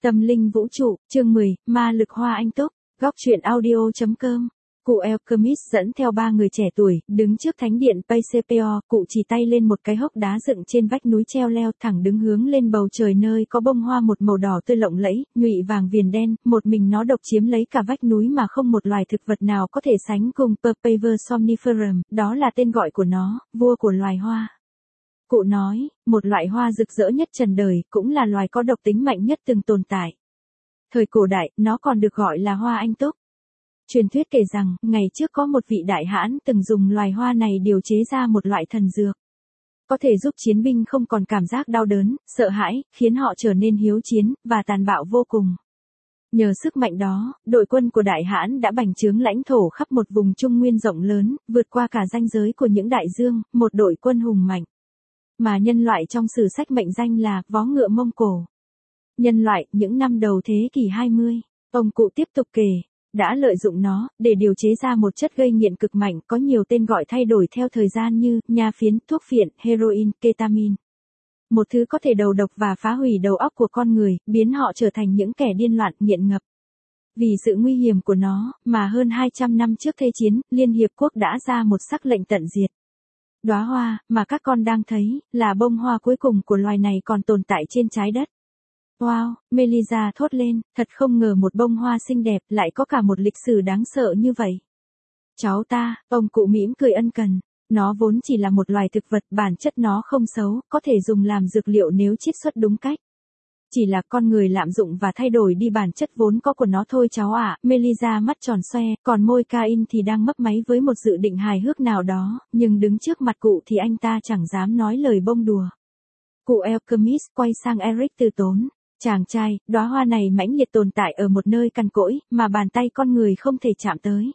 Tâm linh vũ trụ, chương 10, ma lực hoa anh túc, góc truyện audio.com. Cụ Alchemist dẫn theo 3 người trẻ tuổi, đứng trước thánh điện Pasepeo, cụ chỉ tay lên một cái hốc đá dựng trên vách núi treo leo thẳng đứng hướng lên bầu trời nơi có bông hoa một màu đỏ tươi lộng lẫy, nhụy vàng viền đen, một mình nó độc chiếm lấy cả vách núi mà không một loài thực vật nào có thể sánh cùng Papaver somniferum, đó là tên gọi của nó, vua của loài hoa. Cụ nói, một loại hoa rực rỡ nhất trần đời, cũng là loài có độc tính mạnh nhất từng tồn tại. Thời cổ đại, nó còn được gọi là hoa anh túc. Truyền thuyết kể rằng, ngày trước có một vị đại hãn từng dùng loài hoa này điều chế ra một loại thần dược. Có thể giúp chiến binh không còn cảm giác đau đớn, sợ hãi, khiến họ trở nên hiếu chiến, và tàn bạo vô cùng. Nhờ sức mạnh đó, đội quân của đại hãn đã bành trướng lãnh thổ khắp một vùng Trung Nguyên rộng lớn, vượt qua cả ranh giới của những đại dương, một đội quân hùng mạnh. Mà nhân loại trong sử sách mệnh danh là vó ngựa Mông Cổ. Nhân loại, những năm đầu thế kỷ 20, ông cụ tiếp tục kể, đã lợi dụng nó, để điều chế ra một chất gây nghiện cực mạnh có nhiều tên gọi thay đổi theo thời gian như, nha phiến, thuốc phiện, heroin, ketamin. Một thứ có thể đầu độc và phá hủy đầu óc của con người, biến họ trở thành những kẻ điên loạn, nghiện ngập. Vì sự nguy hiểm của nó, mà hơn 200 năm trước Thế chiến, Liên Hiệp Quốc đã ra một sắc lệnh tận diệt. Đóa hoa, mà các con đang thấy, là bông hoa cuối cùng của loài này còn tồn tại trên trái đất. Wow, Melissa thốt lên, thật không ngờ một bông hoa xinh đẹp lại có cả một lịch sử đáng sợ như vậy. Cháu ta, ông cụ mỉm cười ân cần, nó vốn chỉ là một loài thực vật, bản chất nó không xấu, có thể dùng làm dược liệu nếu chiết xuất đúng cách. Chỉ là con người lạm dụng và thay đổi đi bản chất vốn có của nó thôi cháu ạ. Melissa mắt tròn xoe, còn môi Cain thì đang mấp máy với một dự định hài hước nào đó, nhưng đứng trước mặt cụ thì anh ta chẳng dám nói lời bông đùa. Cụ Alchemist quay sang Eric từ tốn. Chàng trai, đóa hoa này mãnh liệt tồn tại ở một nơi cằn cỗi, mà bàn tay con người không thể chạm tới.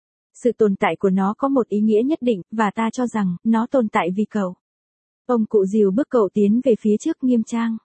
Sự tồn tại của nó có một ý nghĩa nhất định, và ta cho rằng, nó tồn tại vì cậu. Ông cụ dìu bước cậu tiến về phía trước nghiêm trang.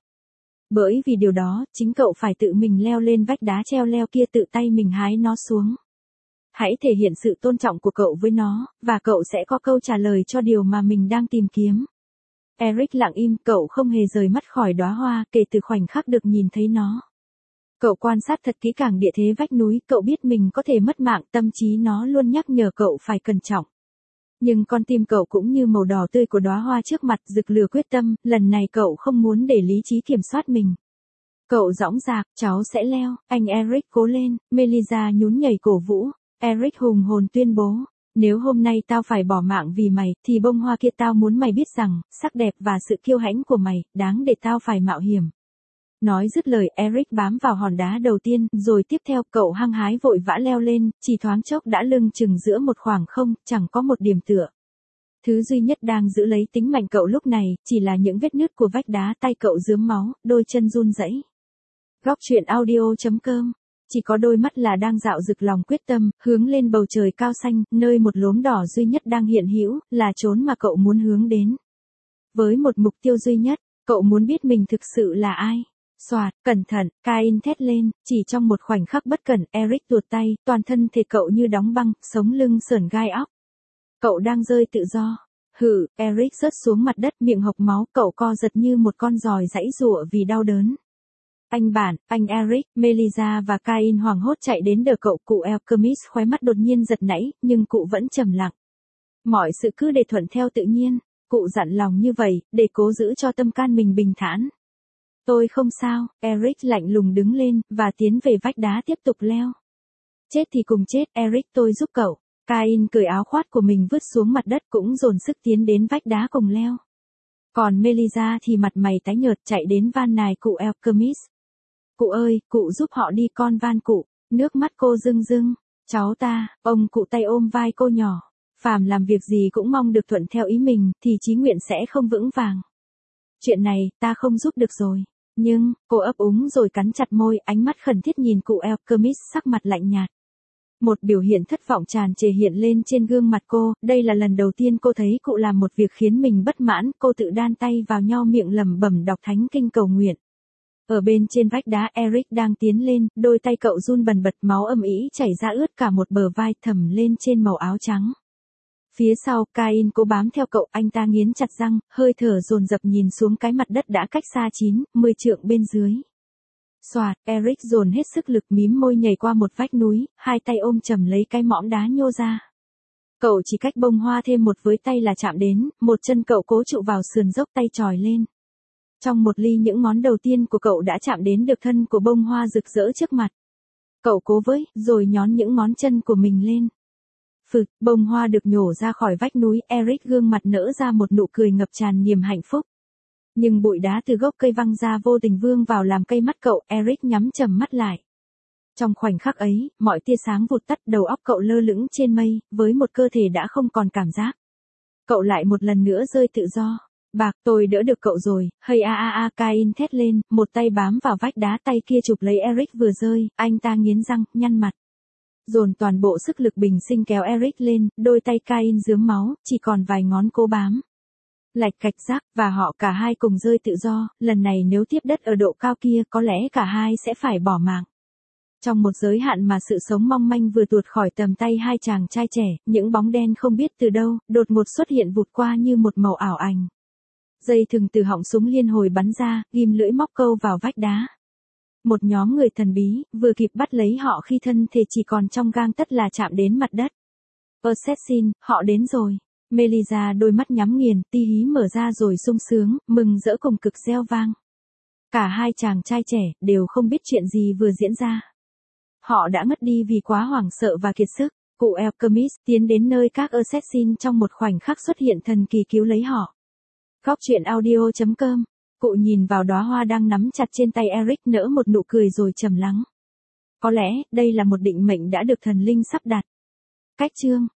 Bởi vì điều đó, chính cậu phải tự mình leo lên vách đá treo leo kia, tự tay mình hái nó xuống. Hãy thể hiện sự tôn trọng của cậu với nó, và cậu sẽ có câu trả lời cho điều mà mình đang tìm kiếm. Eric lặng im, cậu không hề rời mắt khỏi đóa hoa, kể từ khoảnh khắc được nhìn thấy nó. Cậu quan sát thật kỹ càng địa thế vách núi, cậu biết mình có thể mất mạng, tâm trí nó luôn nhắc nhở cậu phải cẩn trọng. Nhưng con tim cậu cũng như màu đỏ tươi của đóa hoa trước mặt, rực lửa quyết tâm, lần này cậu không muốn để lý trí kiểm soát mình. Cậu dõng dạc, cháu sẽ leo, anh Eric cố lên, Melissa nhún nhảy cổ vũ, Eric hùng hồn tuyên bố. Nếu hôm nay tao phải bỏ mạng vì mày, thì bông hoa kia tao muốn mày biết rằng, sắc đẹp và sự kiêu hãnh của mày, đáng để tao phải mạo hiểm. Nói dứt lời, Eric bám vào hòn đá đầu tiên, rồi tiếp theo, cậu hăng hái vội vã leo lên, chỉ thoáng chốc đã lưng chừng giữa một khoảng không, chẳng có một điểm tựa. Thứ duy nhất đang giữ lấy tính mạnh cậu lúc này, chỉ là những vết nứt của vách đá, tay cậu rướm máu, đôi chân run rẩy. Góc truyện audio.com. Chỉ có đôi mắt là đang dạo rực lòng quyết tâm, hướng lên bầu trời cao xanh, nơi một lốm đỏ duy nhất đang hiện hữu, là chốn mà cậu muốn hướng đến. Với một mục tiêu duy nhất, cậu muốn biết mình thực sự là ai. Soạt, cẩn thận, Cain thét lên, chỉ trong một khoảnh khắc bất cẩn, Eric tuột tay, toàn thân thể cậu như đóng băng, sống lưng sởn gai óc. Cậu đang rơi tự do. Hừ, Eric rớt xuống mặt đất, miệng hộc máu, cậu co giật như một con giòi giãy giụa vì đau đớn. Anh Eric, Melissa và Cain hoảng hốt chạy đến đỡ cậu, cụ Alchemist khóe mắt đột nhiên giật nảy, nhưng cụ vẫn trầm lặng. Mọi sự cứ để thuận theo tự nhiên, cụ dặn lòng như vậy, để cố giữ cho tâm can mình bình thản. Tôi không sao, Eric lạnh lùng đứng lên, và tiến về vách đá tiếp tục leo. Chết thì cùng chết, Eric tôi giúp cậu. Cain cởi áo khoác của mình vứt xuống mặt đất cũng dồn sức tiến đến vách đá cùng leo. Còn Melissa thì mặt mày tái nhợt chạy đến van nài cụ Alchemist. Cụ ơi, cụ giúp họ đi con van cụ, nước mắt cô rưng rưng. Cháu ta, ông cụ tay ôm vai cô nhỏ. Phàm làm việc gì cũng mong được thuận theo ý mình, thì chí nguyện sẽ không vững vàng. Chuyện này, ta không giúp được rồi. Nhưng, cô ấp úng rồi cắn chặt môi, ánh mắt khẩn thiết nhìn cụ Alchemist sắc mặt lạnh nhạt. Một biểu hiện thất vọng tràn trề hiện lên trên gương mặt cô, đây là lần đầu tiên cô thấy cụ làm một việc khiến mình bất mãn, cô tự đan tay vào nhau miệng lẩm bẩm đọc thánh kinh cầu nguyện. Ở bên trên vách đá Eric đang tiến lên, đôi tay cậu run bần bật, máu âm ỉ chảy ra ướt cả một bờ vai thẩm lên trên màu áo trắng. Phía sau, Cain cố bám theo cậu, anh ta nghiến chặt răng, hơi thở dồn dập nhìn xuống cái mặt đất đã cách xa 9, 10 trượng bên dưới. Soạt, Eric dồn hết sức lực mím môi nhảy qua một vách núi, hai tay ôm chầm lấy cái mõm đá nhô ra. Cậu chỉ cách bông hoa thêm một với tay là chạm đến, một chân cậu cố trụ vào sườn dốc tay tròi lên. Trong một ly những ngón đầu tiên của cậu đã chạm đến được thân của bông hoa rực rỡ trước mặt. Cậu cố với, rồi nhón những ngón chân của mình lên. Phực, bông hoa được nhổ ra khỏi vách núi, Eric gương mặt nở ra một nụ cười ngập tràn niềm hạnh phúc. Nhưng bụi đá từ gốc cây văng ra vô tình vương vào làm cây mắt cậu, Eric nhắm chầm mắt lại. Trong khoảnh khắc ấy, mọi tia sáng vụt tắt, đầu óc cậu lơ lửng trên mây, với một cơ thể đã không còn cảm giác. Cậu lại một lần nữa rơi tự do. Bạc, tôi đỡ được cậu rồi, hey Cain thét lên, một tay bám vào vách đá, tay kia chụp lấy Eric vừa rơi, anh ta nghiến răng, nhăn mặt. Dồn toàn bộ sức lực bình sinh kéo Eric lên, đôi tay Cain rướm máu, chỉ còn vài ngón cố bám. Lạch cạch rác, và họ cả hai cùng rơi tự do, lần này nếu tiếp đất ở độ cao kia có lẽ cả hai sẽ phải bỏ mạng. Trong một giới hạn mà sự sống mong manh vừa tuột khỏi tầm tay hai chàng trai trẻ, những bóng đen không biết từ đâu, đột ngột xuất hiện vụt qua như một màu ảo ảnh. Dây thừng từ họng súng liên hồi bắn ra, ghim lưỡi móc câu vào vách đá. Một nhóm người thần bí, vừa kịp bắt lấy họ khi thân thể chỉ còn trong gang tấc là chạm đến mặt đất. Assassin, họ đến rồi. Melissa đôi mắt nhắm nghiền, tí hí mở ra rồi sung sướng, mừng rỡ cùng cực reo vang. Cả hai chàng trai trẻ, đều không biết chuyện gì vừa diễn ra. Họ đã ngất đi vì quá hoảng sợ và kiệt sức. Cụ Alchemist tiến đến nơi các assassin trong một khoảnh khắc xuất hiện thần kỳ cứu lấy họ. Góc truyện audio.com. Cụ nhìn vào đóa hoa đang nắm chặt trên tay Eric, nở một nụ cười rồi trầm lắng. Có lẽ, đây là một định mệnh đã được thần linh sắp đặt. Cách chương